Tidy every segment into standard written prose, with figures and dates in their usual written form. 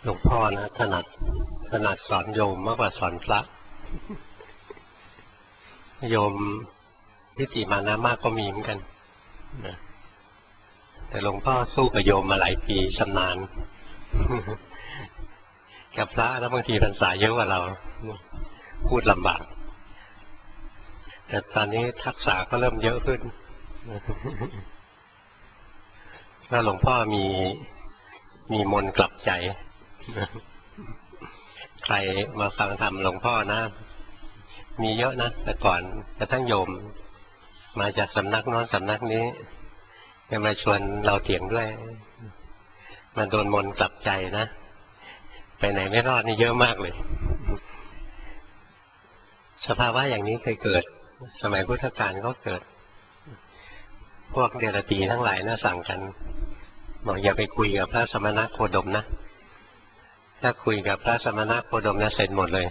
หลวงพ่อนะถนัดสอนโยมมากกว่าสอนพระโยมทิฏฐิมานะมากก็มีเหมือนกันนะแต่หลวงพ่อสู้กับโยมมาหลายปีชำนาญกับพระแล้วบางทีพรรษาเยอะกว่าเราพูดลำบากแต่ตอนนี้ทักษะก็เริ่มเยอะขึ้นถ้าหลวงพ่อมีมนต์กลับใจใครมาฟังธรรมหลวงพ่อนะมีเยอะนะแต่ก่อนกระทั่งโยมมาจากสำนักโน้นสำนักนี้จะมาชวนเราเถียงด้วยมันโดนมนต์กลับใจนะไปไหนไม่รอดนี่เยอะมากเลยสภาวะอย่างนี้เคยเกิดสมัยพุทธกาลก็เกิดพวกเดรัจฉีทั้งหลายนะสั่งกันบอกอย่าไปคุยกับพระสมณโคดมนะถ้าคุยกับพระสมณโคดมนะเสร็จหมดเลย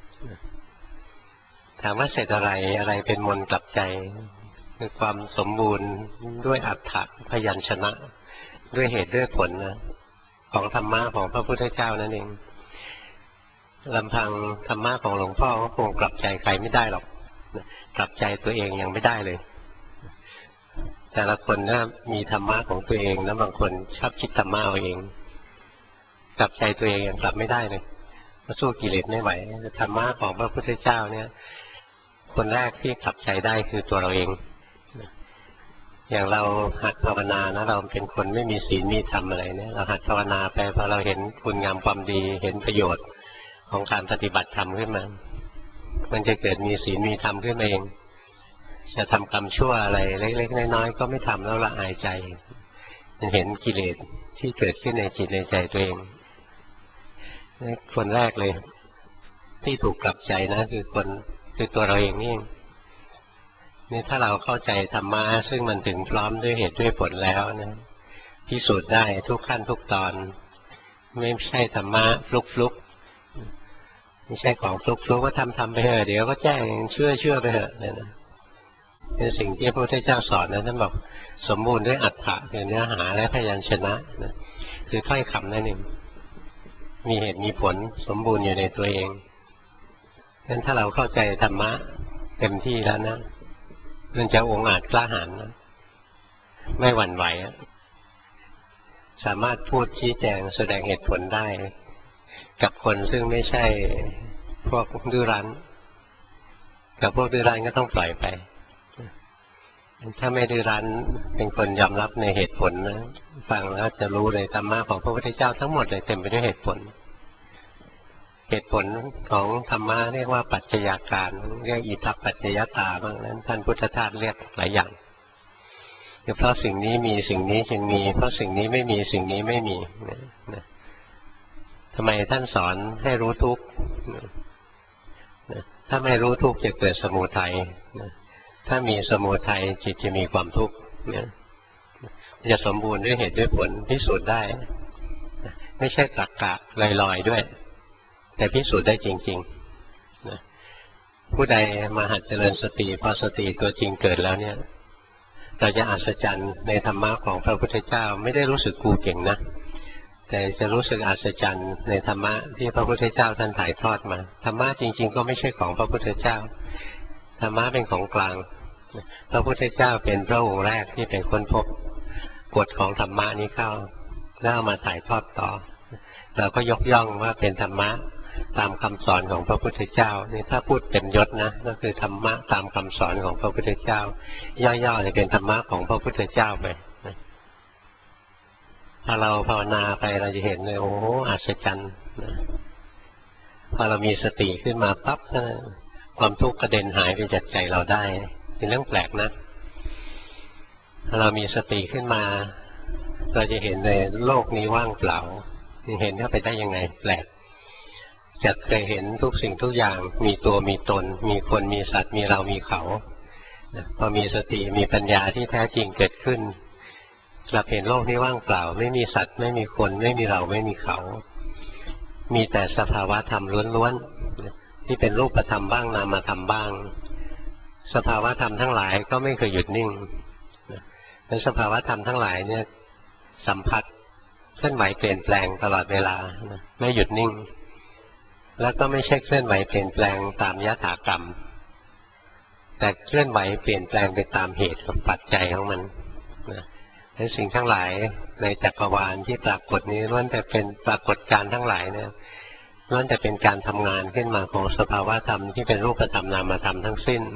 ถามว่าเสร็จอะไรเป็นมนต์กลับใจคือความสมบูรณ์ด้วยอรรถะพยัญชนะด้วยเหตุด้วยผลนะของธรรมะของพระพุทธเจ้านั่นเองลำพังธรรมะของหลวงพ่อก็คงกลับใจใครไม่ได้หรอกกลับใจตัวเองยังไม่ได้เลยแต่ละคนนะมีธรรมะของตัวเองนะบางคนชอบคิดธรรมะเอาเองกลับใจตัวเองยังกลับไม่ได้เลยสู้กิเลสไม่ไหวธรรมะของพระพุทธเจ้าเนี่ยคนแรกที่กลับใจได้คือตัวเราเองอย่างเราหัดภาวนานะเราเป็นคนไม่มีศีลมีธรรมอะไรเนี่ยเราหัดภาวนาไปพอเราเห็นคุณงามความดีเห็นประโยชน์ของการปฏิบัติธรรมขึ้นมามันจะเกิดมีศีลมีธรรมขึ้นมาเองจะทำกรรมชั่วอะไรเล็กๆน้อยๆก็ไม่ทำแล้วละอายใจมันเห็นกิเลสที่เกิดขึ้นในจิตในใจตัวเองคนแรกเลยที่ถูกกลับใจนะคือตัวเราเองนี่นี่ถ้าเราเข้าใจธรรมะซึ่งมันถึงพร้อมด้วยเหตุด้วยผลแล้วนะพิสูจน์ได้ทุกขั้นทุกตอนไม่ใช่ธรรมะฟลุกไม่ใช่ของฟลุกว่าทำไปเถอะเดี๋ยวก็แจ้งเชื่อไปเถอะเนี่ยนะเป็นสิ่งที่พระพุทธเจ้าสอนนะท่านบอกสมบูรณ์ด้วยอรรถะคือเนื้อหาและพยัญชนะนะคือถ้อยคำนั่นเองมีเหตุมีผลสมบูรณ์อยู่ในตัวเองงั้นถ้าเราเข้าใจธรรมะเต็มที่แล้วนะมันจะองอาจกล้าหาญนะไม่หวั่นไหวสามารถพูดชี้แจงแสดงเหตุผลได้กับคนซึ่งไม่ใช่พวกดื้อรั้นกับพวกดื้อรั้นก็ต้องปล่อยไปถ้าไม่ดื้อรั้นเป็นคนยอมรับในเหตุผลนะฟังแล้วจะรู้เลยธรรมะของพระพุทธเจ้าทั้งหมดเลยเต็มไปด้วยเหตุผลของธรรมะเรียกว่าปัจจัยการเรียกอิทัปปัจจยตาบ้างนั้นท่านพุทธทาสเรียกหลายอย่างเพราะสิ่งนี้มีสิ่งนี้จึงมีเพราะสิ่งนี้ไม่มีสิ่งนี้ไม่มีนะทำไมท่านสอนให้รู้ทุกข์ถ้าไม่รู้ทุกข์จะเกิดสมุทัยถ้ามีสมุทัยจิตจะมีความทุกข์จะสมบูรณ์ด้วยเหตุด้วยผลพิสูจน์ได้ไม่ใช่ตรรกะลอยๆด้วยแต่พิสูจน์ได้จริงๆผู้ใดมาหัดเจริญสติพอสติตัวจริงเกิดแล้วเนี่ยเราจะอัศจรรย์ในธรรมะของพระพุทธเจ้าไม่ได้รู้สึกกูเก่งนะแต่จะรู้สึกอัศจรรย์ในธรรมะที่พระพุทธเจ้าท่านถ่ายทอดมาธรรมะจริงๆก็ไม่ใช่ของพระพุทธเจ้าธรรมะเป็นของกลางพระพุทธเจ้าเป็นพระองค์แรกที่เป็นคนพบกฎของธรรมะนี้เข้าแล้วมาถ่ายทอดต่อเราก็ยกย่องว่าเป็นธรรมะตามคำสอนของพระพุทธเจ้านี่ถ้าพูดเต็มยศนะก็คือธรรมะตามคำสอนของพระพุทธเจ้าย่อๆจะเป็นธรรมะของพระพุทธเจ้าไปถ้าเราภาวนาไปเราจะเห็นเลยโอ้อัศจรรย์พอเรามีสติขึ้นมาปั๊บความทุกข์กระเด็นหายไปจากใจเราได้เป็นเรื่องแปลกนะถ้าเรามีสติขึ้นมาเราจะเห็นในโลกนี้ว่างเปล่าเห็นเข้าไปได้ยังไงแปลกจะเคยเห็นทุกสิ่งทุกอย่างมีตัวมีตนมีคนมีสัตว์มีเรามีเขาพอมีสติมีปัญญาที่แท้จริงเกิดขึ้นเราเห็นโลกนี้ว่างเปล่าไม่มีสัตว์ไม่มีคนไม่มีเราไม่มีเขามีแต่สภาวะธรรมล้วนๆที่เป็นรูปธรรมบ้างนามธรรมบ้างสภาวะธรรมทั้งหลายก็ไม่เคยหยุดนิ่งและสภาวะธรรมทั้งหลายเนี่ยสัมผัสเคลื่อนไหวเปลี่ยนแปลงตลอดเวลาไม่หยุดนิ่งแล้วก็ไม่ใช่เคลื่อนไหวเปลี่ยนแปลงตามยถากรรมแต่เคลื่อนไหวเปลี่ยนแปลงไปตามเหตุกับปัจจัยของมันและสิ่งทั้งหลายในจักรวาลที่ปรากฏนี้ล้วนแต่เป็นปรากฏการณ์ทั้งหลายเนี่ยล้วนแต่เป็นการทำงานขึ้นมาของสภาวะธรรมที่เป็นรูปธรรมนามธรรมทั้งสิ้น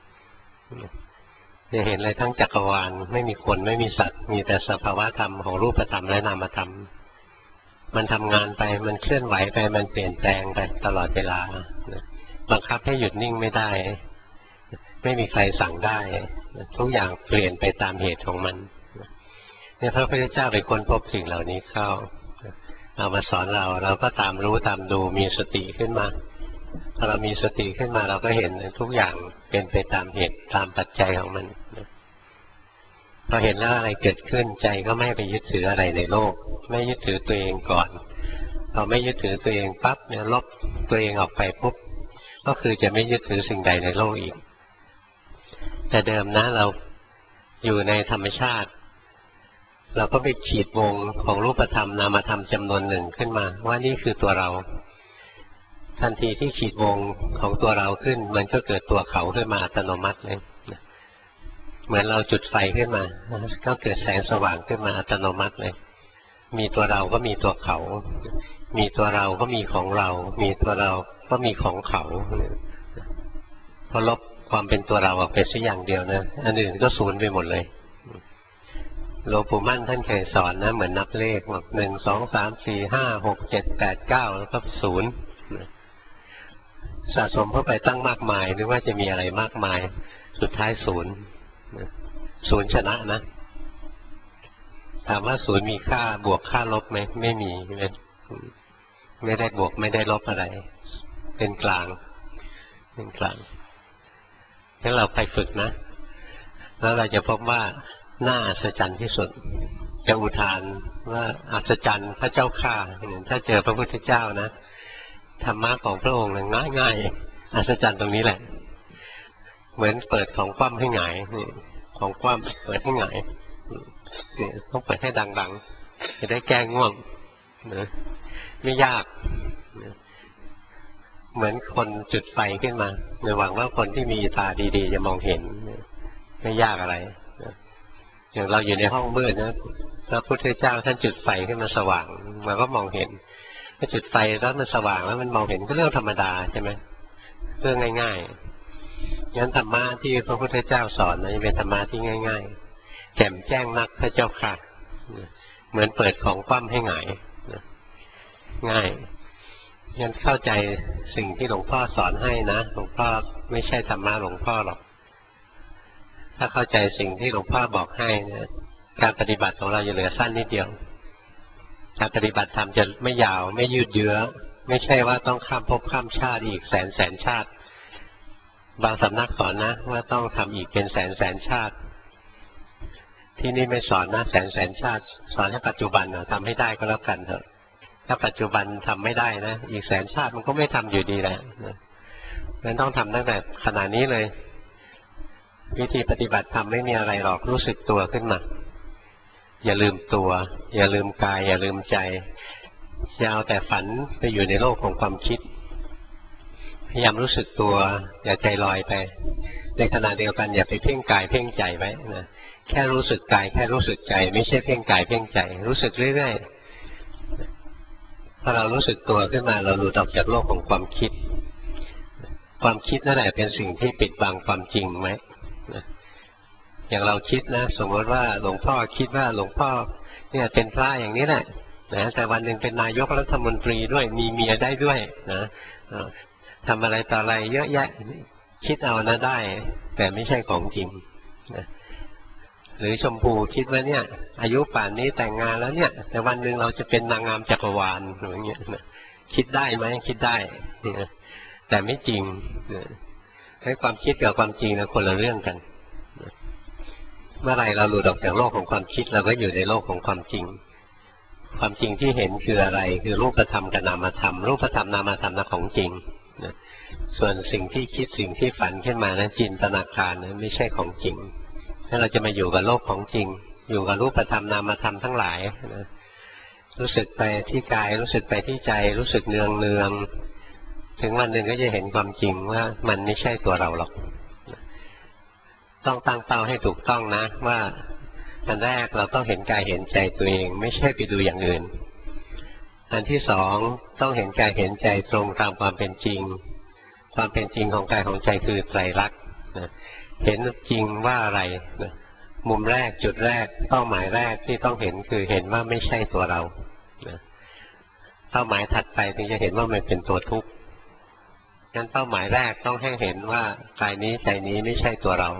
จะเห็นเลยทั้งจักรวาลไม่มีคนไม่มีสัตว์มีแต่สภาวะธรรมของรูปธรรมและนามธรรมมันทำงานไปมันเคลื่อนไหวไปมันเปลี่ยนแปลงไปตลอดเวลาบังคับให้หยุดนิ่งไม่ได้ไม่มีใครสั่งได้ทุกอย่างเปลี่ยนไปตามเหตุของมันเนี่ยพระพุทธเจ้าไปค้นพบสิ่งเหล่านี้เข้าเอามาสอนเราก็ตามรู้ตามดูมีสติขึ้นมาพอเรามีสติขึ้นมาเราก็เห็นทุกอย่างเป็นไปตามเหตุตามปัจจัยของมันพอเห็นแล้วอะไรเกิดขึ้นใจก็ไม่ไปยึดถืออะไรในโลกไม่ยึดถือตัวเองก่อนพอไม่ยึดถือตัวเองปั๊บเนี่ยลบตัวเองออกไปปุ๊บก็คือจะไม่ยึดถือสิ่งใดในโลกอีกแต่เดิมนะเราอยู่ในธรรมชาติเราก็ไปขีดวงของรูปธรรมนามธรรมจำนวนหนึ่งขึ้นมาว่านี่คือตัวเราทันทีที่ขีดวงของตัวเราขึ้นมันก็เกิดตัวเขาขึ้นมาอัตโนมัติเลยเหมือนเราจุดไฟขึ้นมาก็เกิดแสงสว่างขึ้นมาอัตโนมัติเลยมีตัวเราก็มีตัวเขามีตัวเราก็มีของเรามีตัวเราก็มีของเขาพอลบความเป็นตัวเราออกไปสักอย่างเดียวนะอันอื่นก็สูญไปหมดเลยหลวงปู่มั่นท่านเคยสอนนะเหมือนนับเลขบอก1 2 3 4 5 6 7 8 9แล้วก็ศูนย์สะสมเข้าไปตั้งมากมายหรือว่าจะมีอะไรมากมายสุดท้ายศูนย์ชนะนะถามว่าศูนย์มีค่าบวกค่าลบไหมไม่มีไม่ได้บวกไม่ได้ลบอะไรเป็นกลางถ้าเราไปฝึกนะแล้วเราจะพบว่าน่าอัศจรรย์ที่สุดจะอุทานว่าอัศจรรย์พระเจ้าข้าถ้าเจอพระพุทธเจ้านะธรรมะของพระองค์ง่ายอัศจรรย์ตรงนี้แหละเหมือนเปิดของคว่ำให้หงายของคว่ำเปิดให้หงายต้องเปิดให้ดังๆจะได้แก้ง่วงไม่ยากเหมือนคนจุดไฟขึ้นมาหวังว่าคนที่มีตาดีๆจะมองเห็นไม่ยากอะไรอย่างเราอยู่ในห้องมืดนะพระพุทธเจ้าท่านจุดไฟขึ้นมาสว่างเราก็มองเห็นถ้าจุดไฟแล้วมันสว่างแล้วมันมองเห็นก็เรื่องธรรมดาใช่ไหมเรื่องง่ายๆงั้นธรรมะที่พระพุทธเจ้าสอนนะเป็นธรรมะที่ง่ายๆแจ่มแจ้งนักพระเจ้าค่ะเหมือนเปิดของคว่ำให้หงายง่ายงั้นเข้าใจสิ่งที่หลวงพ่อสอนให้นะหลวงพ่อไม่ใช่ธรรมะหลวงพ่อหรอกถ้าเข้าใจสิ่งที่หลวงพ่อบอกให้นะการปฏิบัติของเราจะเหลือสั้นนิดเดียวการปฏิบัติธรรมจะไม่ยาวไม่ยืดเยื้อไม่ใช่ว่าต้องข้ามภพข้ามชาติอีกแสนชาติบางสำนักสอนนะว่าต้องทำอีกเป็นแสนชาติที่นี่ไม่สอนนะแสนชาติสอนให้ปัจจุบันทำให้ได้ก็แล้วกันเถอะถ้าปัจจุบันทำไม่ได้นะอีกแสนชาติมันก็ไม่ทำอยู่ดีแหละงั้นต้องทำตั้งแต่ขณะนี้เลยวิธีปฏิบัติธรรมไม่มีอะไรหรอกรู้สึกตัวขึ้นมาอย่าลืมตัวอย่าลืมกายอย่าลืมใจอย่าเอาแต่ฝันไปอยู่ในโลกของความคิดพยายามรู้สึกตัวอย่าใจลอยไปในขณะเดียวกันอย่าไปเพ่งกายเพ่งใจไว้นะแค่รู้สึกกายแค่รู้สึกใจไม่ใช่เพ่งกายเพ่งใจรู้สึกเรื่อยๆพอเรารู้สึกตัวขึ้นมาเราหลุดออกจากโลกของความคิดนั่นแหละเป็นสิ่งที่ปิดบังความจริงไหมอย่างเราคิดนะสมมติว่าหลวงพ่อคิดว่าหลวงพ่อเนี่ยเป็นพระอย่างนี้แหละนะแต่วันหนึ่งเป็นนายกรัฐมนตรีด้วยมีเมียได้ด้วยนะทำอะไรต่ออะไรเยอะแยะคิดเอานะได้แต่ไม่ใช่ของจริงนะหรือชมพูคิดว่าเนี่ยอายุป่านนี้แต่งงานแล้วเนี่ยแต่วันหนึ่งเราจะเป็นนางงามจักรวาลอย่างเงี้ยนะคิดได้ไหมคิดได้แต่ไม่จริงให้ความคิดกับความจริงนะคนละเรื่องกันเมื่อไรเราหลุดออกจากโลกของความคิดเราก็อยู่ในโลกของความจริงความจริงที่เห็นคืออะไรคือรูปธรรมกับนามธรรมรูปธรรมนามธรรมนะของจริงส่วนสิ่งที่คิดสิ่งที่ฝันขึ้นมานั้นจินตนาการนั้นไม่ใช่ของจริงถ้าเราจะมาอยู่กับโลกของจริงอยู่กับรูปธรรมนามธรรมทั้งหลายนะรู้สึกไปที่กายรู้สึกไปที่ใจรู้สึกเนืองเนืองถึงวันหนึ่งก็จะเห็นความจริงว่ามันไม่ใช่ตัวเราหรอกต้องตั้งเป้าให้ถูกต้องนะว่าอันแรกเราต้องเห็นกายเห็นใจตัวเองไม่ใช่ไปดูอย่างอื่นอันที่สองต้องเห็นกายเห็นใจตรงตามความเป็นจริงความเป็นจริงของกายของใจคือไตรลักษณ์เห็นจริงว่าอะไรมุมแรกจุดแรกเป้าหมายแรกที่ต้องเห็นคือเห็นว่าไม่ใช่ตัวเราเป้าหมายถัดไปถึงจะเห็นว่ามันเป็นตัวทุกข์งั้นเป้าหมายแรกต้องให้เห็นว่ากายนี้ใจนี้ไม่ใช่ตัวเรา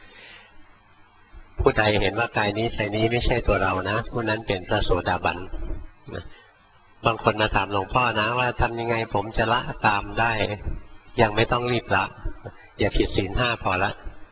ผู้ใดเห็นว่ากายนี้ใจนี้ไม่ใช่ตัวเรานะผู้นั้นเป็นพระโสดาบันบางคนมาถามหลวงพ่อนะว่าทำยังไงผมจะละกามได้ยังไม่ต้องรีบละอย่าผิดศีลห้าพอละ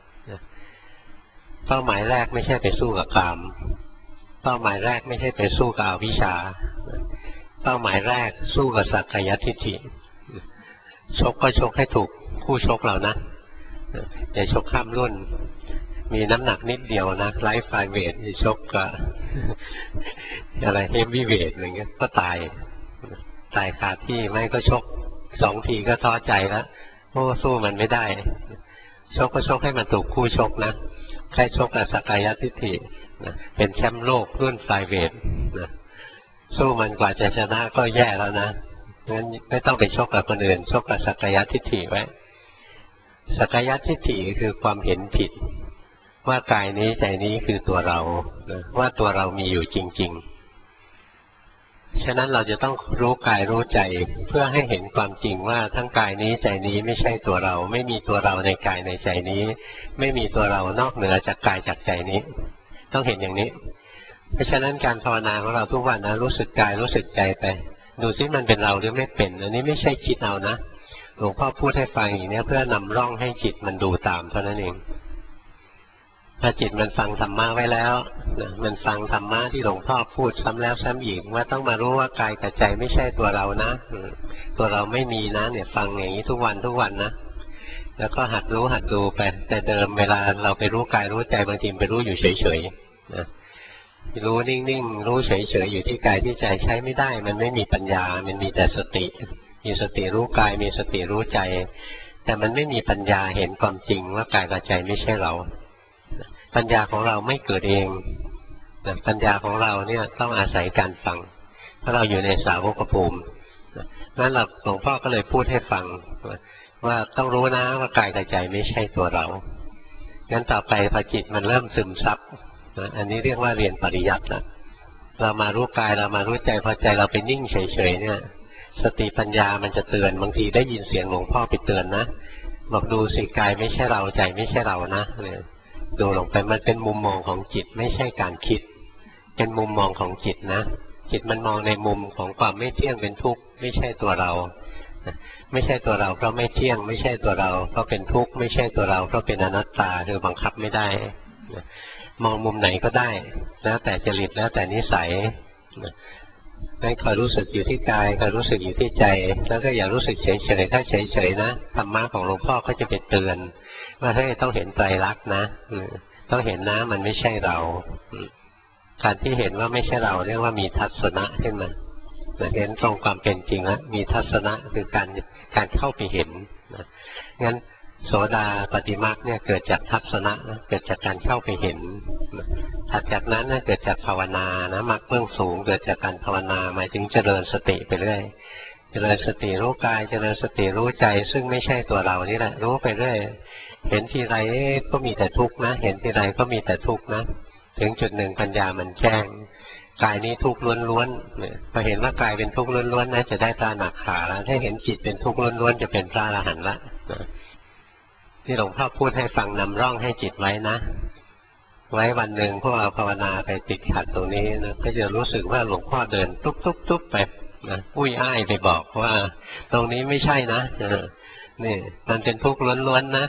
เป้าหมายแรกไม่ใช่ไปสู้กับกามเป้าหมายแรกไม่ใช่ไปสู้กับอวิชชาเป้าหมายแรกสู้กับสักกายทิฏฐิชกก็ชกให้ถูกคู่ชกเรานะอย่าชกข้ามรุ่นมีน้ำหนักนิดเดียวนะไลฟ์ไฟเวทชกกับอะไรเฮฟวีเวทอะไรเงี้ยก็ตายขาดที่ไม่ก็ชก2 ทีก็ท้อใจแล้วโอ้สู้มันไม่ได้ชกก็ชกให้มันถูกคู่ชกนะแค่ชกกับสักกายทิฏฐิเป็นแชมป์โลกรุ่นไฟเวทสู้มันกว่าจะชนะก็แย่แล้วนะงั้นไม่ต้องไปชกกับคนอื่นชกกับสักกายทิฏฐิไว้สักกายทิฏฐิคือความเห็นผิดว่ากายนี้ใจนี้คือตัวเราว่าตัวเรามีอยู่จริงๆฉะนั้นเราจะต้องรู้กายรู้ใจเพื่อให้เห็นความจริงว่าทั้งกายนี้ใจนี้ไม่ใช่ตัวเราไม่มีตัวเราในกายในใจนี้ไม่มีตัวเรานอกเหนือจากกายจากใจนี้ต้องเห็นอย่างนี้เพราะฉะนั้นการภาวนาของเราทุกวันนะรู้สึกกายรู้สึกใจไปดูซิมันเป็นเราหรือไม่เป็นอันนี้ไม่ใช่คิดเอานะหลวงพ่อพูดให้ฟังอย่างนี้เพื่อนำร่องให้จิตมันดูตามเท่านั้นเองพอจิตมันฟังธรรมะไว้แล้วมันฟังธรรมะที่หลวงพ่อพูดซ้ำแล้วซ้ำอีกว่าต้องมารู้ว่ากายกับใจไม่ใช่ตัวเรานะตัวเราไม่มีนะเนี่ยฟังอย่างนี้ทุกวันนะแล้วก็หัดรู้หัดดูไปแต่เดิมเวลาเราไปรู้กายรู้ใจบางทีไปรู้อยู่เฉยๆนะรู้นิ่งๆรู้เฉยๆอยู่ที่กายที่ใจใช้ไม่ได้มันไม่มีปัญญามันมีแต่สติมีสติรู้กายมีสติรู้ใจแต่มันไม่มีปัญญาเห็นความจริงว่ากายกับใจไม่ใช่เราปัญญาของเราไม่เกิดเองปัญญาของเราเนี่ยต้องอาศัยการฟังเพราะเราอยู่ในสาวกภูมินั่นหลวงพ่อก็เลยพูดให้ฟังว่าต้องรู้นะว่ากายกับใจไม่ใช่ตัวเรางั้นต่อไปพอจิตมันเริ่มซึมซับอันนี้เรียกว่าเรียนปริยัตินะเรามารู้กายเรามารู้ใจพอใจเราไปนิ่งเฉยๆเนี่ยสติปัญญามันจะเตือนบางทีได้ยินเสียงหลวงพ่อไปเตือนนะบอกดูสิกายไม่ใช่เราใจไม่ใช่เรานะดูลงไปมันเป็นมุมมองของจิตไม่ใช่การคิดเป็นมุมมองของจิตนะจิตมันมองในมุมของความไม่เที่ยงเป็นทุกข์ไม่ใช่ตัวเราไม่ใช่ตัวเราเพราะไม่เที่ยงไม่ใช่ตัวเราเพราะเป็นทุกข์ไม่ใช่ตัวเราเพราะเป็นอนัตตาคือบังคับไม่ได้มองมุมไหนก็ได้แล้วแต่จริตแล้วแต่นิสัยให้คอยรู้สึกอยู่ที่กายคอยรู้สึกอยู่ที่ใจแล้วก็อย่ารู้สึกเฉยๆถ้าเฉยๆนะธรรมะของหลวงพ่อก็จะเป็นเตือนว่าให้ต้องเห็นไตรลักษณ์นะต้องเห็นนะมันไม่ใช่เราการที่เห็นว่าไม่ใช่เราเรียกว่ามีทัศนะขึ้นมาเห็นตรงความเป็นจริงแล้วมีทัศนะคือการเข้าไปเห็นงั้นโสดาปฏิมรรคเนี่ยเกิดจากทัศนะเกิดจากการเข้าไปเห็นถัดจากนั้นเกิดจากภาวนานะมรรคเบื้องสูงเกิดจากการภาวนาหมายถึงเจริญสติไปเรื่อยเจริญสติรู้กายเจริญสติรู้ใจซึ่งไม่ใช่ตัวเรานี่แหละรู้ไปเรื่อยเห็นทีไรก็มีแต่ทุกข์นะเห็นทีไรก็มีแต่ทุกข์นะถึงจุดหนึ่งปัญญามันแจ้งกายนี้ทุกข์ล้วนๆพอเห็นว่ากายเป็นทุกข์ล้วนๆนะจะได้ตาหนักขาแล้วถ้าเห็นจิตเป็นทุกข์ล้วนๆจะเป็นพระอรหันต์ละที่หลวงพ่อพูดให้ฟังนำร่องให้จิตไว้นะไว้วันหนึ่งพวกเราภาวนาไปติดขัดตรงนี้นะก็จะรู้สึกว่าหลวงพ่อเดินตุ๊บๆไปนะอุ้ยอ้ายไปบอกว่าตรงนี้ไม่ใช่นะนี่มันเป็นทุกข์ล้วนๆนะ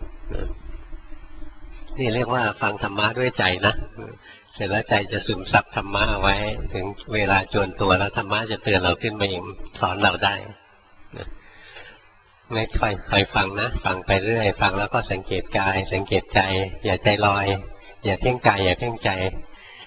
นี่เรียกว่าฟังธรรมะด้วยใจนะเสร็จแล้วใจจะซึมซับธรรมะเอาไว้ถึงเวลาจวนตัวแล้วธรรมะจะเตือนเราขึ้นมาเองสอนเราได้ไม่ค่อยฟังนะฟังไปเรื่อยฟังแล้วก็สังเกตกายสังเกตใจอย่าใจลอยอย่าเพ่งกายอย่าเพ่งใจ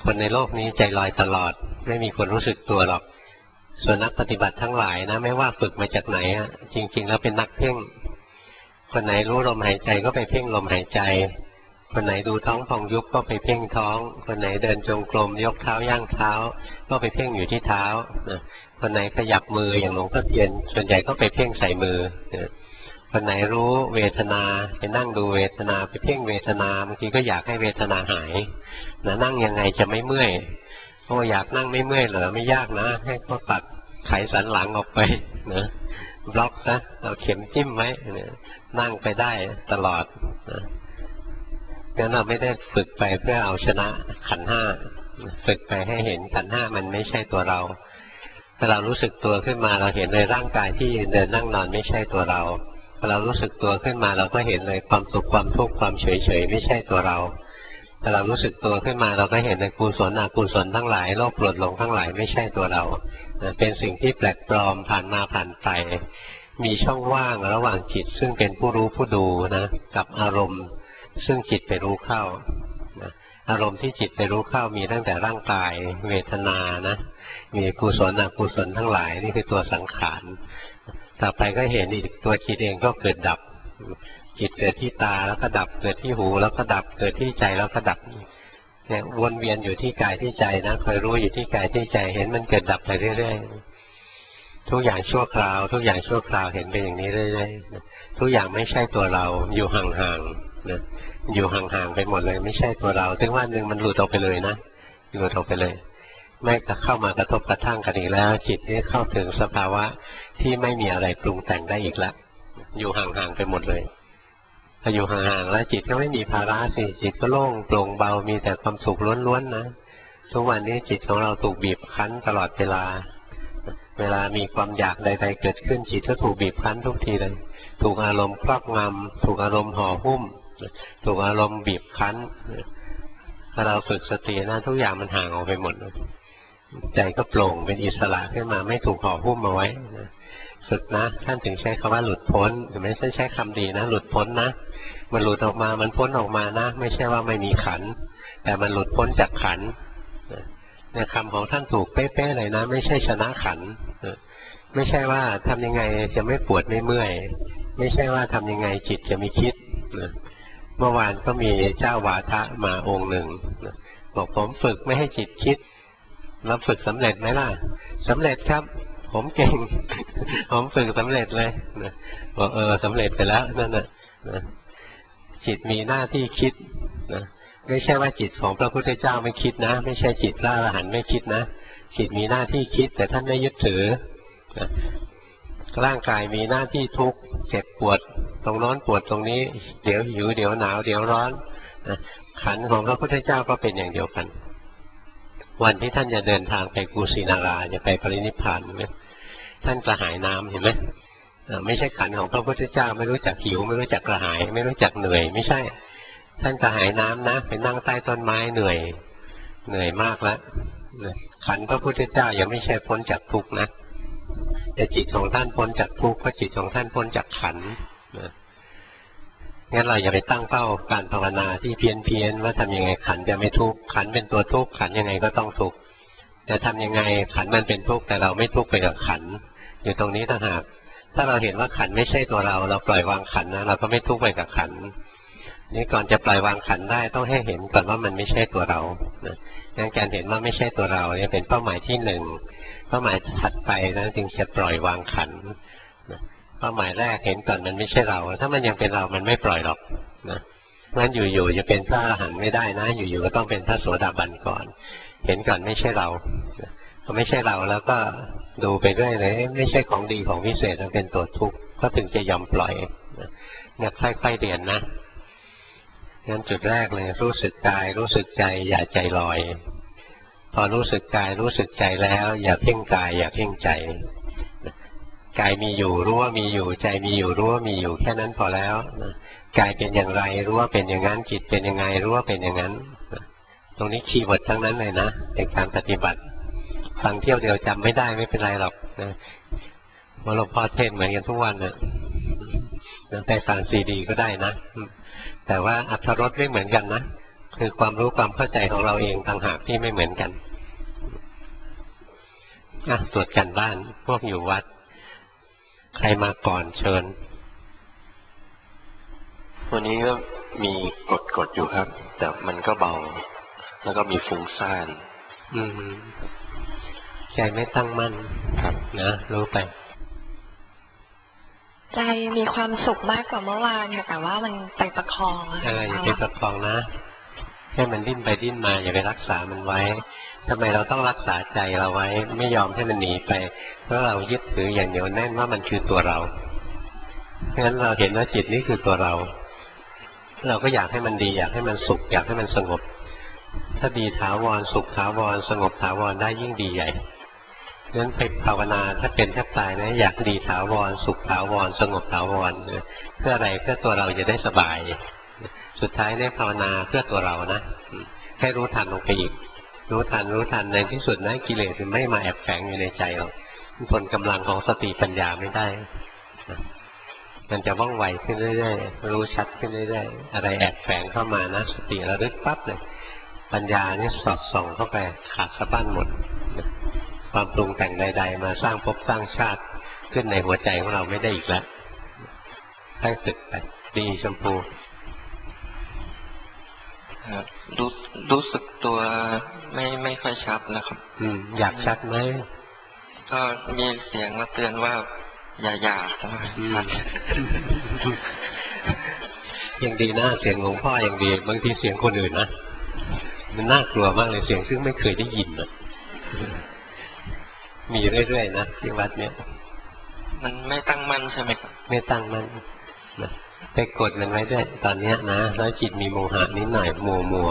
คนในโลกนี้ใจลอยตลอดไม่มีคนรู้สึกตัวหรอกส่วนนักปฏิบัติทั้งหลายนะไม่ว่าฝึกมาจากไหนอะจริงๆแล้วเป็นนักเพ่งคนไหนรู้ลมหายใจก็ไปเพ่งลมหายใจคนไหนดูท้องพองยุบก็ไปเพ่งท้องคนไหนเดินจงกรมยกเท้าย่างเท้าก็ไปเพ่งอยู่ที่เท้าคนไหนขยับมืออย่างหลวงพ่อเทียนส่วนใหญ่ก็ไปเพ่งใส่มือคนไหนรู้เวทนาไปนั่งดูเวทนาไปเพ่งเวทนาบางทีก็อยากให้เวทนาหายนั่งยังไงจะไม่เมื่อยโอ้อยากนั่งไม่เมื่อยเหรอไม่ยากนะให้เขาตัดไขสันหลังออกไปนะบล็อกนะเอาเข็มจิ้มไว้นั่งไปได้ตลอดนะงั้นเราไม่ได้ฝึกไปเพื่อเอาชนะขันธ์ห้าฝึกไปให้เห็นขันธ์ห้ามันไม่ใช่ตัวเราถ้าเรารู้สึกตัวขึ้นมาเราเห็นเลยร่างกายที่เดินนั่งนอนไม่ใช่ตัวเราพอเรารู้สึกตัวขึ้นมาเราก็เห็นเลยความสุขความทุกข์ความเฉยเฉยไม่ใช่ตัวเราถ้าเรารู้สึกตัวขึ้นมาเราก็เห็นในกุศลอกุศลทั้งหลายโลภโกรธหลงทั้งหลายไม่ใช่ตัวเราเป็นสิ่งที่แปลกปลอมผ่านมาผ่านไปมีช่องว่างระหว่างจิตซึ่งเป็นผู้รู้ผู้ดูนะกับอารมณ์ซึ่งจิตไปรู้เข้าอารมณ์ที่จิตไปรู้เข้ามีตั้งแต่ร่างกายเวทนานะมีกุศลอกุศลทั้งหลายนี่คือตัวสังขารต่อไปก็เห็นอีกตัวจิตเองก็เกิดดับจิตเกิดที่ตาแล้วก็ดับเกิดที่หูแล้วก็ดับเกิดที่ใจแล้วก็ดับเนี่ยวนเวียนอยู่ที่กายที่ใจนะคอยรู้อยู่ที่กายที่ใจเห็นมันเกิดดับไปเรื่อยๆทุกอย่างชั่วคราวทุกอย่างชั่วคราวเห็นไปอย่างนี้เรื่อยๆทุกอย่างไม่ใช่ตัวเราอยู่ห่างๆนะอยู่ห่างๆไปหมดเลยไม่ใช่ตัวเราถึงวันหนึ่งมันหลุดออกไปเลยนะหลุดออกไปเลยไม่เข้ามากระทบกระทั่งกันอีกแล้วจิตนี้เข้าถึงสภาวะที่ไม่มีอะไรปรุงแต่งได้อีกแล้วอยู่ห่างๆไปหมดเลยพออยู่ห่างๆแล้วจิตก็ไม่มีภาระสิจิตก็โล่งโปร่งเบามีแต่ความสุขล้วนๆนะทุกวันนี้จิตของเราถูกบีบคั้นตลอดเวลามีความอยากใดๆเกิดขึ้นจิตก็ถูกบีบคั้นทุกทีเลยถูกอารมณ์ครอบงำถูกอารมณ์ห่อหุ้มถูกอารมณ์บีบคั้นถ้าเราฝึกสตินะทุกอย่างมันห่างออกไปหมดใจก็โปร่งเป็นอิสระขึ้นมาไม่ถูกห่อหุ้มมาไว้ฝึกนะท่านถึงใช้คำว่าหลุดพ้นไม่ใช่ใช้คำดีนะหลุดพ้นนะมันหลุดออกมามันพ้นออกมานะไม่ใช่ว่าไม่มีขันแต่มันหลุดพ้นจากขันเนี่ยคำของท่านถูกเป๊ะๆเลยนะไม่ใช่ชนะขันไม่ใช่ว่าทำยังไงจะไม่ปวดไม่เมื่อยไม่ใช่ว่าทำยังไงจิตจะไม่คิดเมื่อวานก็มีเจ้าวาทะมาองค์หนึ่งบอกผมฝึกไม่ให้จิตคิดแล้วฝึกสำเร็จไหมล่ะสำเร็จครับผมเก่งผมฝึกสำเร็จเลยบอกสำเร็จไปแล้วนั่นน่ะจิตมีหน้าที่คิดนะไม่ใช่ว่าจิตของพระพุทธเจ้าไม่คิดนะไม่ใช่จิตพระอรหันต์ไม่คิดนะจิตมีหน้าที่คิดแต่ท่านไม่ยึดถือร่างกายมีหน้าที่ทุกข์เจ็บปวดตรงโน้นปวดตรงนี้เดี๋ยวหิวเดี๋ยวหนาวเดี๋ยวร้อนขันธ์ของพระพุทธเจ้าก็เป็นอย่างเดียวกันวันที่ท่านจะเดินทางไปกุสินาราจะไปปรินิพพานท่านกระหายน้ำเห็นไหมไม่ใช่ขันธ์ของพระพุทธเจ้าไม่รู้จักหิวไม่รู้จักกระหายไม่รู้จักเหนื่อยไม่ใช่ท่านกระหายน้ำนะไปนั่งใต้ต้นไม้เหนื่อยมากแล้วขันธ์พระพุทธเจ้ายังไม่ใช่พ้นจากทุกข์นะแต่จิตของท่านพ้นจากทุกข์เพราะจิตของท่านพ้นจากขันธ์งั้นเราอย่าไปตั้งเป้าการภาวนาที่เพี้ยนว่าทำยังไงขันธ์จะไม่ทุกข์ขันธ์เป็นตัวทุกข์ขันธ์ยังไงก็ต้องทุกข์แต่ทำยังไงขันธ์มันเป็นทุกข์แต่เราไม่ทุกข์ไปกับขันธ์อยู่ตรงนี้ต่างหากถ้าเราเห็นว่าขันธ์ไม่ใช่ตัวเราปล่อยวางขันธ์นะเราก็ไม่ทุกข์ไปกับขันธ์นี่ก่อนจะปล่อยวางขันธ์ได้ต้องให้เห็นก่อนว่ามันไม่ใช่ตัวเรางั้นการเห็นว่าไม่ใช่ตัวเราเนี่ยเป็นเป้าหมายที่หนึ่งเป้าหมายถัดไปนะจึงจะปล่อยวางขันธ์เป้าหมายแรกเห็นก่อนมันไม่ใช่เราถ้ามันยังเป็นเรามันไม่ปล่อยหรอกนะงั้นอยู่ๆจะเป็นพระอรหันต์ไม่ได้นะอยู่ๆก็ต้องเป็นพระโสดาบันก่อนเห็นก่อนไม่ใช่เราพอไม่ใช่เราแล้วก็ดูไปเรื่อยเลยไม่ใช่ของดีของวิเศษมันเป็นตัวทุกข์ก็ถึงจะยอมปล่อยเนี่ยค่อยๆเรียนนะงั้นจุดแรกเลยรู้สึกกายรู้สึกใจอย่าใจลอยพอรู้สึกกายรู้สึกใจแล้วอย่าเพ่งกายอย่าเพ่งใจกายมีอยู่รู้ว่ามีอยู่ใจมีอยู่รู้ว่ามีอยู่แค่นั้นพอแล้วกายเป็นอย่างไรรู้ว่าเป็นอย่างนั้นจิตเป็นยังไงรู้ว่าเป็นอย่างนั้นตรงนี้คีย์เวิร์ดทั้งนั้นเลยนะในการปฏิบัติฟังเที่ยวเดียวจำไม่ได้ไม่เป็นไรหรอกนะหลวงพ่อเทศเหมือนกันทุกวันนะแต่ฟังซีดีก็ได้นะแต่ว่าอรรถรสไม่เหมือนกันนะคือความรู้ความเข้าใจของเราเองต่างหากที่ไม่เหมือนกันตรวจกันบ้านพวกอยู่วัดใครมาก่อนเชิญวันนี้ก็มีกดอยู่ครับแต่มันก็เบาแล้วก็มีฟุ้งซ่านใจไม่ตั้งมั่นครับนะรู้ไปใจมีความสุขมากกว่าเมื่อวานค่ะแต่ว่ามันไปประคองอย่าไปประคองนะให้มันดิ้นไปดิ้นมาอย่าไปรักษามันไว้ทำไมเราต้องรักษาใจเราไว้ไม่ยอมให้มันหนีไปเพราะเรายึดถืออย่างเหนียวแน่นว่ามันคือตัวเราเพราะฉะนั้นเราเห็นว่าจิตนี้คือตัวเราเราก็อยากให้มันดีอยากให้มันสุขอยากให้มันสงบถ้าดีถาวรสุขถาวรสงบถาวรได้ยิ่งดีใหญ่งั้นไปภาวนาถ้าเป็นแทบตายนะอยากดีถาวรสุขถาวรสงบถาวรเพื่ออะไรเพื่อตัวเราจะได้สบายสุดท้ายเนี่ยภาวนาเพื่อตัวเรานะให้รู้ทันลงไปอีกรู้ทันในที่สุดนะกิเลสมันไม่มาแอบแฝงอยู่ในใจเราทนกำลังของสติปัญญาไม่ได้มันจะว่องไวขึ้นเรื่อยๆรู้ชัดขึ้นเรื่อยๆอะไรแอบแฝงเข้ามานะสติระลึกปั๊บเลยปัญญานี่สอดส่องเข้าไปขาดสะบั้นหมดความปรุงแต่งใดๆมาสร้างภพสร้างชาติขึ้นในหัวใจของเราไม่ได้อีกแล้วให้ฝึกไปดีชมพูรู้สึกตัวไม่ค่อยชัดแล้วครับอยากชัดไหมก็มีเสียงมาเตือนว่าอย่าชัดยังดีนะเสียงหลวงพ่อยังดีบางทีเสียงคนอื่นนะมันน่ากลัวมากเลยเสียงซึ่งไม่เคยได้ยินมีเรื่อยๆนะที่วัดเนี่ยมันไม่ตั้งมั่นใช่ไหมครับไม่ตั้งมั่นไปกดมันไว้ด้วยตอนนี้นะแล้วจิตมีโมหะนิดหน่อยมัว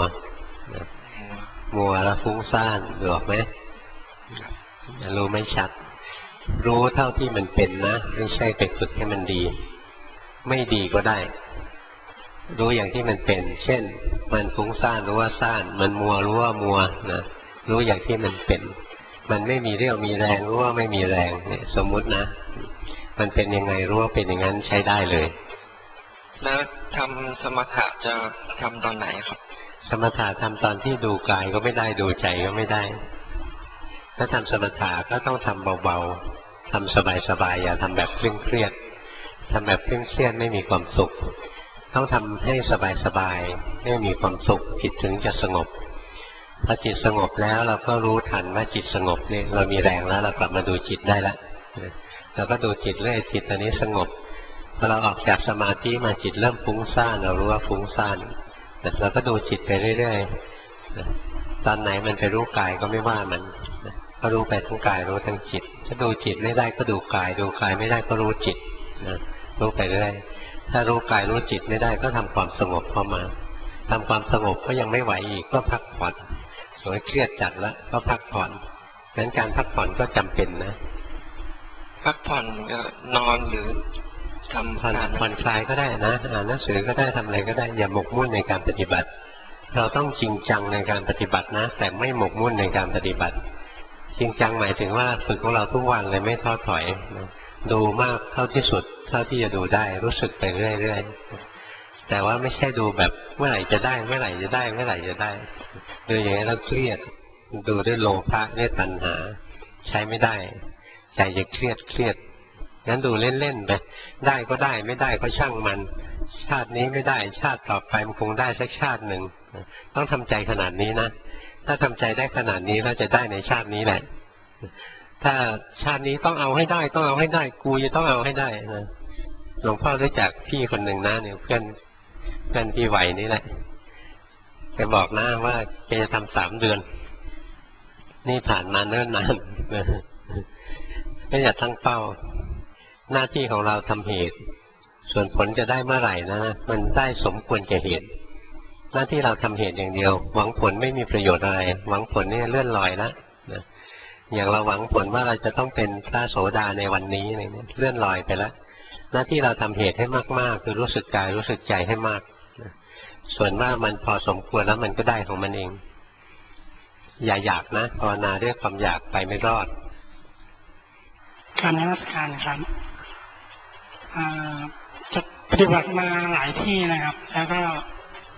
แล้วฟุ้งซ่านดูออกไหมรู้ไม่ชัดรู้เท่าที่มันเป็นนะไม่ใช่ไปฝึกให้มันดีไม่ดีก็ได้รู้อย่างที่มันเป็นเช่นมันฟุ้งซ่านรู้ว่าซ่านมันมัวรู้ว่ามัวนะรู้อย่างที่มันเป็นมันไม่มีเรี่ยวมีแรงรู้ว่าไม่มีแรงเนี่ยสมมุตินะมันเป็นยังไงรู้ว่าเป็นอย่างนั้นใช้ได้เลยแล้วทำสมถะจะทำตอนไหนครับสมถะทำตอนที่ดูกายก็ไม่ได้ดูใจก็ไม่ได้ถ้าทำสมถะก็ต้องทำเบาๆทำสบายๆอย่าทำแบบเครียดทำแบบเครียดไม่มีความสุขต้องทำให้สบายๆให้มีความสุขจิตถึงจะสงบพอจิตสงบแล้วเราก็รู้ทันว่าจิตสงบนี่เรามีแรงแล้วเรากลับมาดูจิตได้แล้วเราก็ดูจิตเรื่อยจิตตอนนี้สงบพอเราออกจากสมาธิมาจิตเริ่มฟุ้งซ่านเรารู้ว่าฟุ้งซ่านเราก็ดูจิตไปเรื่อยๆตอนไหนมันไปรู้กายก็ไม่ว่ามันก็รู้ไปทั้งกายรู้ทั้งจิตถ้าดูจิตไม่ได้ก็ดูกายดูกายไม่ได้ก็รู้จิตรู้ไปเรื่อยถ้ารู้กายรู้จิตไม่ได้ก็ทำความสงบเข้ามาทำความสงบก็ยังไม่ไหวอีกก็พักผ่อนสวยเครียดจัดแล้วก็พักผ่อนงั้นการพักผ่อนก็จำเป็นนะพักผ่อนก็นอนหรือทำผ่อนคลายก็ได้นะอ่านหนังสือก็ได้ทำอะไรก็ได้อย่าหมกมุ่นในการปฏิบัติเราต้องจริงจังในการปฏิบัตินะแต่ไม่หมกมุ่นในการปฏิบัติจริงจังหมายถึงว่าฝึกของเราทุกวันเลยไม่ท้อถอยดูมากเท่าที่สุดเท่าที่จะดูได้รู้สึกไปเรื่อยๆแต่ว่าไม่ใช่ดูแบบเมื่อไหร่จะได้เมื่อไหร่จะได้เมื่อไหร่จะได้ดูอย่างนี้แล้วเครียดดูด้วยโลภะด้วยตัณหาใช้ไม่ได้ใจจะเครียดงั้นดูเล่นๆไปได้ก็ได้ไม่ได้ก็ช่างมันชาตินี้ไม่ได้ชาติต่อไปมันคงได้สักชาติหนึ่งต้องทำใจขนาดนี้นะถ้าทำใจได้ขนาดนี้เราจะได้ในชาตินี้แหละถ้าชาตินี้ต้องเอาให้ได้ต้องเอาให้ได้กูจะต้องเอาให้ได้นะหลวงพ่อรู้จักพี่คนหนึ่งนะเนี่ยเพื่อนพี่ไหวนี่แหละแกบอกนะว่าแกจะทำ3 เดือนนี่ผ่านมาเนิ่นนานก็อย่าตั้งเป้าหน้าที่ของเราทำเหตุส่วนผลจะได้เมื่อไหร่นะมันได้สมควรแก่เหตุหน้าที่เราทำเหตุอย่างเดียวหวังผลไม่มีประโยชน์อะไรหวังผลนี่เลื่อนลอยแล้วนะอย่างเราหวังผลว่าเราจะต้องเป็นพระโสดาในวันนี้อะไรเนี่ยเลื่อนลอยไปแล้วหน้าที่เราทำเหตุให้มากๆคือรู้สึกกายรู้สึกใจให้มากนะส่วนว่ามันพอสมควรแล้วมันก็ได้ของมันเองอย่าอยากนะภาวนาด้วยความอยากไปไม่รอดการนมัสการครับจะปฏิบัติมาหลายที่นะครับแล้วก็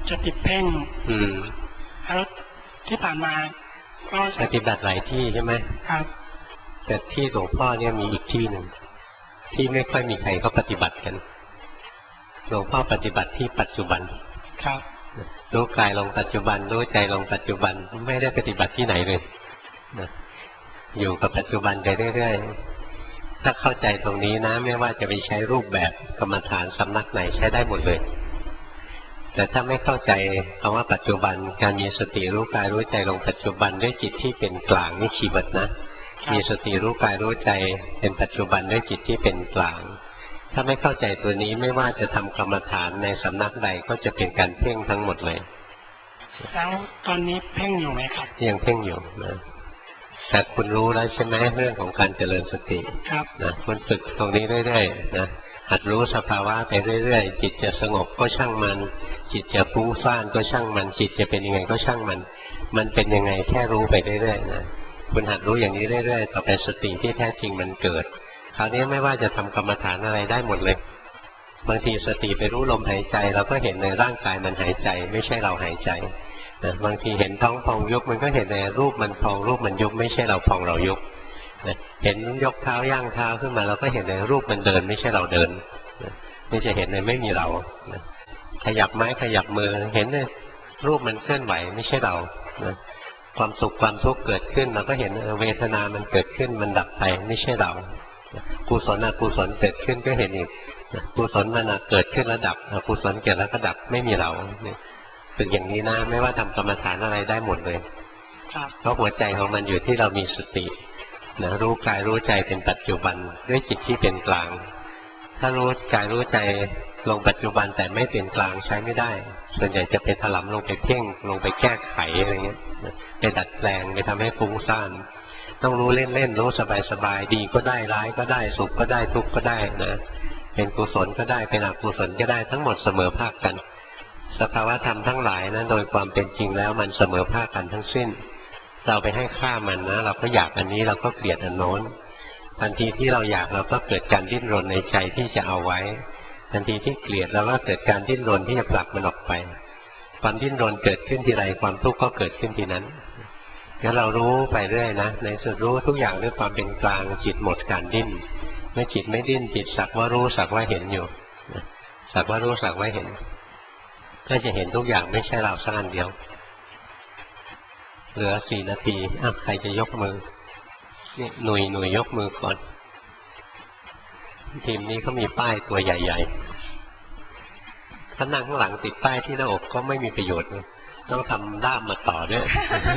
จะติดเพ่ง แล้วที่ผ่านมาก็ปฏิบัติหลายที่ใช่ไหมครับแต่ที่หลวงพ่อเนี่ยมีอีกที่หนึ่งที่ไม่ค่อยมีใครเขาปฏิบัติกันหลวงพ่อปฏิบัติที่ปัจจุบันครับรู้กายลงปัจจุบันรู้ใจลงปัจจุบันไม่ได้ปฏิบัติที่ไหนเลยนะอยู่กับปัจจุบันไปเรื่อยๆถ้าเข้าใจตรงนี้นะไม่ว่าจะไปใช้รูปแบบกรรมฐานสำนักไหนใช้ได้หมดเลยแต่ถ้าไม่เข้าใจคำว่าปัจจุบันการมีสติรู้กายรู้ใจลงปัจจุบันด้วยจิตที่เป็นกลางนี่คีย์เวิร์ดนะมีสติรู้กายรู้ใจเป็นปัจจุบันด้วยจิตที่เป็นกลางถ้าไม่เข้าใจตัวนี้ไม่ว่าจะทำกรรมฐานในสำนักใดก็จะเป็นการเพ่งทั้งหมดเลยแล้วตอนนี้เพ่งอยู่ไหมครับยังเพ่งอยู่นะแต่คุณรู้แล้วใช่ไหมเรื่องของการเจริญสติครับนะคุณฝึกตรงนี้เรื่อยๆนะหัดรู้สภาวะไปเรื่อยๆจิตจะสงบก็ช่างมันจิตจะฟุ้งซ่านก็ช่างมันจิตจะเป็นยังไงก็ช่างมันมันเป็นยังไงแค่รู้ไปเรื่อยๆนะคุณหัดรู้อย่างนี้เรื่อยๆต่อไปสติที่แท้จริงมันเกิดคราวนี้ไม่ว่าจะทำกรรมฐานอะไรได้หมดเลยบางทีสติไปรู้ลมหายใจเราก็เห็นในร่างกายมันหายใจไม่ใช่เราหายใจนะบางทีเห็นท้องพองยุบมันก็เห็นในรูปมันพองรูปมันยุบไม่ใช่เราพองเรายุบนะเห็นยกเท้าย่างเท้าขึ้นมาเราก็เห็นในรูปมันเดินไม่ใช่เราเดินนะนี่จะเห็นในไม่มีเรานะขยับไม้ขยับมือเห็นในรูปมันเคลื่อนไหวไม่ใช่เรานะความสุขความทุกข์เกิดขึ้นเราก็เห็นเวทนามันเกิดขึ้นมันดับไปไม่ใช่เรากุศลอกุศลเกิดขึ้นก็เห็นอีกกุศลมันเกิดขึ้นแล้วดับอกุศลเกิดแล้วก็ดับไม่มีเราฝึกอย่างนี้นะไม่ว่าทำกรรมฐานอะไรได้หมดเลยเพราะหัวใจของมันอยู่ที่เรามีสตินะรู้กายรู้ใจเป็นปัจจุบันด้วยจิตที่เป็นกลางถ้ารู้กายรู้ใจลงปัจจุบันแต่ไม่เป็นกลางใช้ไม่ได้ส่วนใหญ่จะไปถลำลงไปเพ่งลงไปแก้ไขอะไรเงี้ยไปดัดแปลงไปทำให้ฟุ้งซ่านต้องรู้เล่นๆรู้สบายๆดีก็ได้ร้ายก็ได้สุขก็ได้ทุกข์ก็ได้นะเป็นกุศลก็ได้เป็นอกุศลก็ได้ทั้งหมดเสมอภาคกันสภาวะธรรมทั้งหลายนั้นโดยความเป็นจริงแล้วมันเสมอภาคกันทั้งสิ้นเราไปให้ค่ามันนะเราก็อยากอันนี้เราก็เกลียดอันโน้นทันทีที่เราอยากเราก็เกิดการดิ้นรนในใจที่จะเอาไว้ทันทีที่เกลียดเราก็เกิดการดิ้นรนที่จะผลักมันออกไปความดิ้นรนเกิดขึ้นทีไรความทุกข์ก็เกิดขึ้นทีนั้นงั้นเรารู้ไปเรื่อยนะในสุดรู้ทุกอย่างด้วยความเป็นกลางจิตหมดการดิ้นเมื่อจิตไม่ดิ้นจิตสักว่ารู้สักว่าเห็นอยู่สักว่ารู้สักว่าเห็นก็จะเห็นทุกอย่างไม่ใช่เราสักอันเดียวเหลือ4 นาทีใครจะยกมือนี่หนุ่ยยกมือก่อนทีมนี้เขามีป้ายตัวใหญ่ๆถ้านั่งข้างหลังติดป้ายที่หน้าอกก็ไม่มีประโยชน์ต้องทำด้ามมาต่อด้วย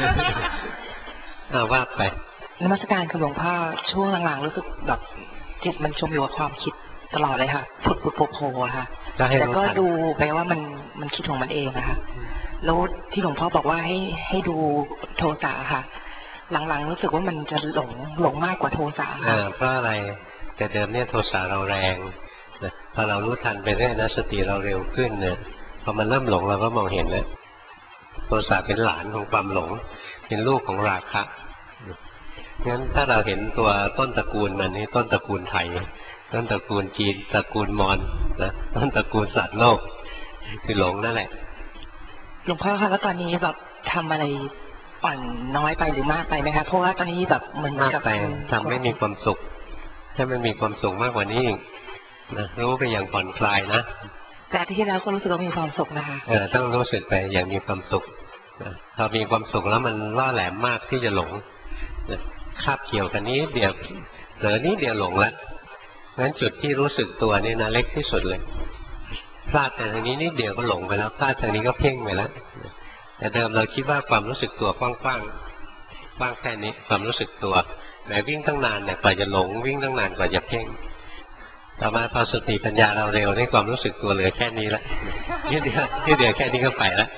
ว่าไปนมัสการคุณหลวงพ่อช่วงหลังๆรู้สึกแบบจิตมันจมอยู่กับความคิดตลอดเลยค่ะผุดโผล่ค่ะแต่ก็ดูไปว่ามันคิดของมันเองนะคะแล้วที่หลวงพ่อบอกว่าให้ดูโทสะค่ะหลังๆรู้สึกว่ามันจะหลงมากกว่าโทสะเพราะอะไรแต่เดิมเนี่ยโทสะเราแรงนะพอเรารู้ทันไปเรื่อยนะสติเราเร็วขึ้นเนี่ยพอมันเริ่มหลงเราก็มองเห็นแล้วโทสะเป็นหลานของความหลงเป็นลูกของราคะงั้นถ้าเราเห็นตัวต้นตระกูลมันนี่ต้นตระกูลไทยต้นตระกูลจีนตระกูลมอญนะต้นตระกูลสัตว์โลกคือหลงนั่นแหละหลวงพ่อคะแล้วตอนนี้แบบทำอะไรอ่อนน้อยไปหรือมากไปไหมคะเพราะว่าตอนนี้แบบมันมากไปทำไม่มีความสุขถ้ามันมีความสุขมากกว่านี้นะรู้ไปอย่างผ่อนคลายนะแต่ที่แล้วก็รู้สึกว่ามีความสุขนะคะต้องรู้สึกไปอย่างมีความสุขพอมีความสุขแล้วมันล่อแหลมมากที่จะหลงคาบเกี่ยวกันนี้เดียวเหลือนี้เดียวหลงแล้วงั้นจุดที่รู้สึกตัวนี่นะเล็กที่สุดเลยพลาดทางนี้นิดเดียวก็หลงไปแล้วพลาดทางนี้ก็เพ่งไปแล้วแต่เดิมเราคิดว่าความรู้สึกตัวกว้างแค่นี้ความรู้สึกตัวแต่วิ่งตั้งนานเนี่ยกว่าจะหลงวิ่งตั้งนานกว่าจะเพ่งต่อมาพอสติปัญญาเราเร็วได้ความรู้สึกตัวเหลือแค่นี้แล้วนิดเดียวแค่นี้ก็ไปแล้ว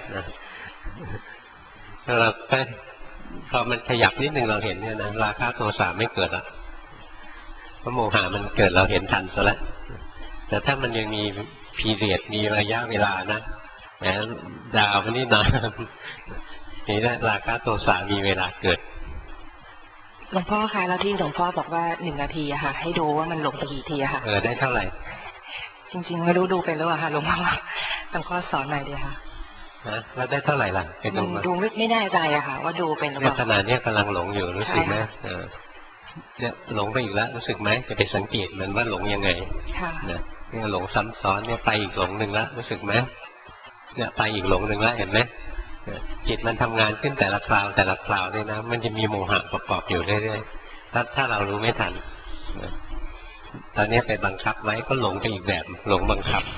เราไปพอมันขยับนิดหนึ่งเราเห็นเนี่ยนะราคะโทสะไม่เกิดแล้วเพราะโมหะมันเกิดเราเห็นทันซะแล้วแต่ถ้ามันยังมีพีเรียดมีระยะเวลานะดาวมันนี่นานนี่แหละราคะโทสะมีเวลาเกิดหลวงพ่อคะแล้วที่หลวงพ่อบอกว่า1 นาทีอะค่ะให้ดูว่ามันหลงไปกี่ทีอะค่ะได้เท่าไหร่จริงๆไม่รู้ดูไปแล้วอะค่ะหลวงพ่อสอนหน่อยดีค่ะนะแล้วได้เท่าไหร่ล่ะไปดูมาดูไม่แน่ใจอะค่ะ ว่าดูเป็นหรือเปเนี่ยล่าขนาดเนี้ยกำลังหลงอยู่รู้สึกไหมใช่ค่ะเนี่ยหลงไปอีกแล้วรู้สึกไหมจะไปสังเกตมันว่าหลงยังไงค่ะเนี่ยหลงซ้ำซ้อนเนี่ยไปอีกหลงหนึ่งแล้วรู้สึกไหมเนี่ยไปอีกหลงหนึ่งแล้วเห็นไหมจิตมันทำงานขึ้นแต่ละคราวแต่ละคราวเนี่ยนะมันจะมีโมหะประกอบอยู่เรื่อยๆถ้าเรารู้ไม่ทันตอนนี้ไปบังคับไว้ก็หลงไปอีกแบบหลงบังคับ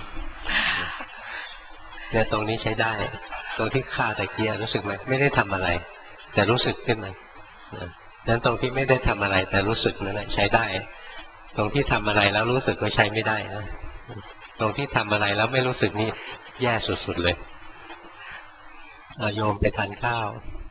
เนี่ยตรงนี้ใช้ได้ตรงที่ฆ่าตะเกียรู้สึกไหมไม่ได้ทำอะไร แต่รู้สึกขึ้นมานั้นตรงที่ไม่ได้ทำอะไรแต่รู้สึกนั่นแหละใช้ได้ ตรงที่ทำอะไรแล้วรู้สึกก็ใช้ไม่ได้นะตรงที่ทำอะไรแล้วไม่รู้สึกนี่แย่สุดๆเลยโยมไปทานข้าว